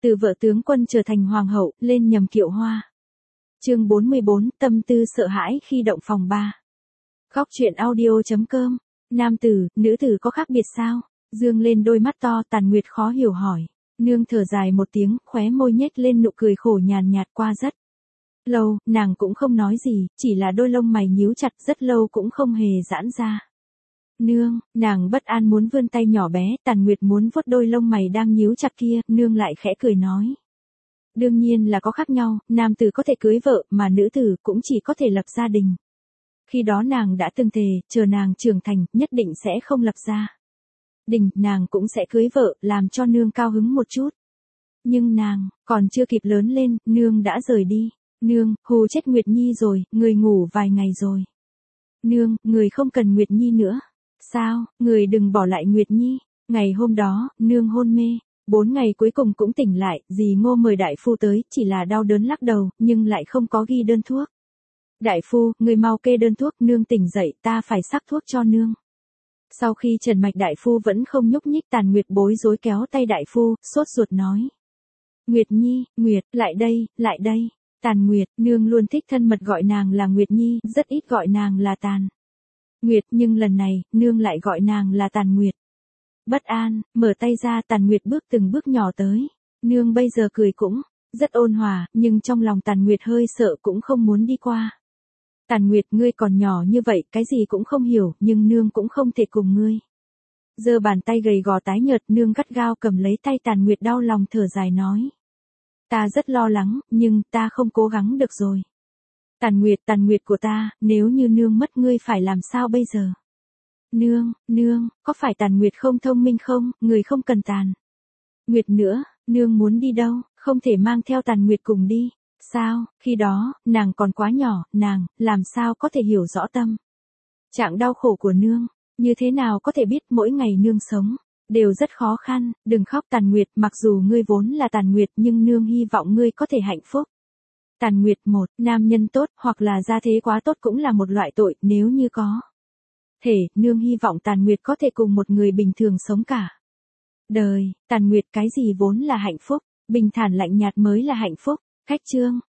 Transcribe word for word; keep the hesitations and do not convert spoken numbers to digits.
Từ vợ tướng quân trở thành hoàng hậu, lên nhầm kiệu hoa. Chương bốn mươi bốn, tâm tư sợ hãi khi động phòng ba. Góc truyện audio chấm com. Nam tử, nữ tử có khác biệt sao? Dương lên đôi mắt to, Tàn Nguyệt khó hiểu hỏi. Nương thở dài một tiếng, khóe môi nhếch lên nụ cười khổ nhàn nhạt qua rất lâu, nàng cũng không nói gì, chỉ là đôi lông mày nhíu chặt rất lâu cũng không hề giãn ra. Nương, nàng bất an muốn vươn tay nhỏ bé, Tàn Nguyệt muốn vuốt đôi lông mày đang nhíu chặt kia, nương lại khẽ cười nói. Đương nhiên là có khác nhau, nam tử có thể cưới vợ, mà nữ tử cũng chỉ có thể lập gia đình. Khi đó nàng đã từng thề, chờ nàng trưởng thành, nhất định sẽ không lập gia đình, nàng cũng sẽ cưới vợ, làm cho nương cao hứng một chút. Nhưng nàng, còn chưa kịp lớn lên, nương đã rời đi. Nương, hù chết Nguyệt Nhi rồi, người ngủ vài ngày rồi. Nương, người không cần Nguyệt Nhi nữa. Sao, người đừng bỏ lại Nguyệt Nhi. Ngày hôm đó, nương hôn mê. Bốn ngày cuối cùng cũng tỉnh lại, dì Ngô mời đại phu tới, chỉ là đau đớn lắc đầu, nhưng lại không có ghi đơn thuốc. Đại phu, người mau kê đơn thuốc, nương tỉnh dậy, ta phải sắc thuốc cho nương. Sau khi trần mạch đại phu vẫn không nhúc nhích, Tàn Nguyệt bối rối kéo tay đại phu, sốt ruột nói. Nguyệt Nhi, Nguyệt, lại đây, lại đây. Tàn Nguyệt, nương luôn thích thân mật gọi nàng là Nguyệt Nhi, rất ít gọi nàng là Tàn Nguyệt, nhưng lần này, nương lại gọi nàng là Tàn Nguyệt. Bất an, mở tay ra, Tàn Nguyệt bước từng bước nhỏ tới. Nương bây giờ cười cũng rất ôn hòa, nhưng trong lòng Tàn Nguyệt hơi sợ cũng không muốn đi qua. Tàn Nguyệt, ngươi còn nhỏ như vậy, cái gì cũng không hiểu, nhưng nương cũng không thể cùng ngươi. Giơ bàn tay gầy gò tái nhợt, nương gắt gao cầm lấy tay Tàn Nguyệt, đau lòng thở dài nói. Ta rất lo lắng, nhưng ta không cố gắng được rồi. Tàn Nguyệt, Tàn Nguyệt của ta, nếu như nương mất ngươi phải làm sao bây giờ? Nương, nương, có phải Tàn Nguyệt không thông minh không, người không cần Tàn Nguyệt nữa, nương muốn đi đâu, không thể mang theo Tàn Nguyệt cùng đi. Sao, khi đó, nàng còn quá nhỏ, nàng, làm sao có thể hiểu rõ tâm trạng đau khổ của nương, như thế nào có thể biết mỗi ngày nương sống đều rất khó khăn, đừng khóc Tàn Nguyệt, mặc dù ngươi vốn là Tàn Nguyệt nhưng nương hy vọng ngươi có thể hạnh phúc. Tàn Nguyệt, một, nam nhân tốt, hoặc là gia thế quá tốt cũng là một loại tội, nếu như có thể, nương hy vọng Tàn Nguyệt có thể cùng một người bình thường sống cả đời. Tàn Nguyệt, cái gì vốn là hạnh phúc, bình thản lạnh nhạt mới là hạnh phúc. Khách chương,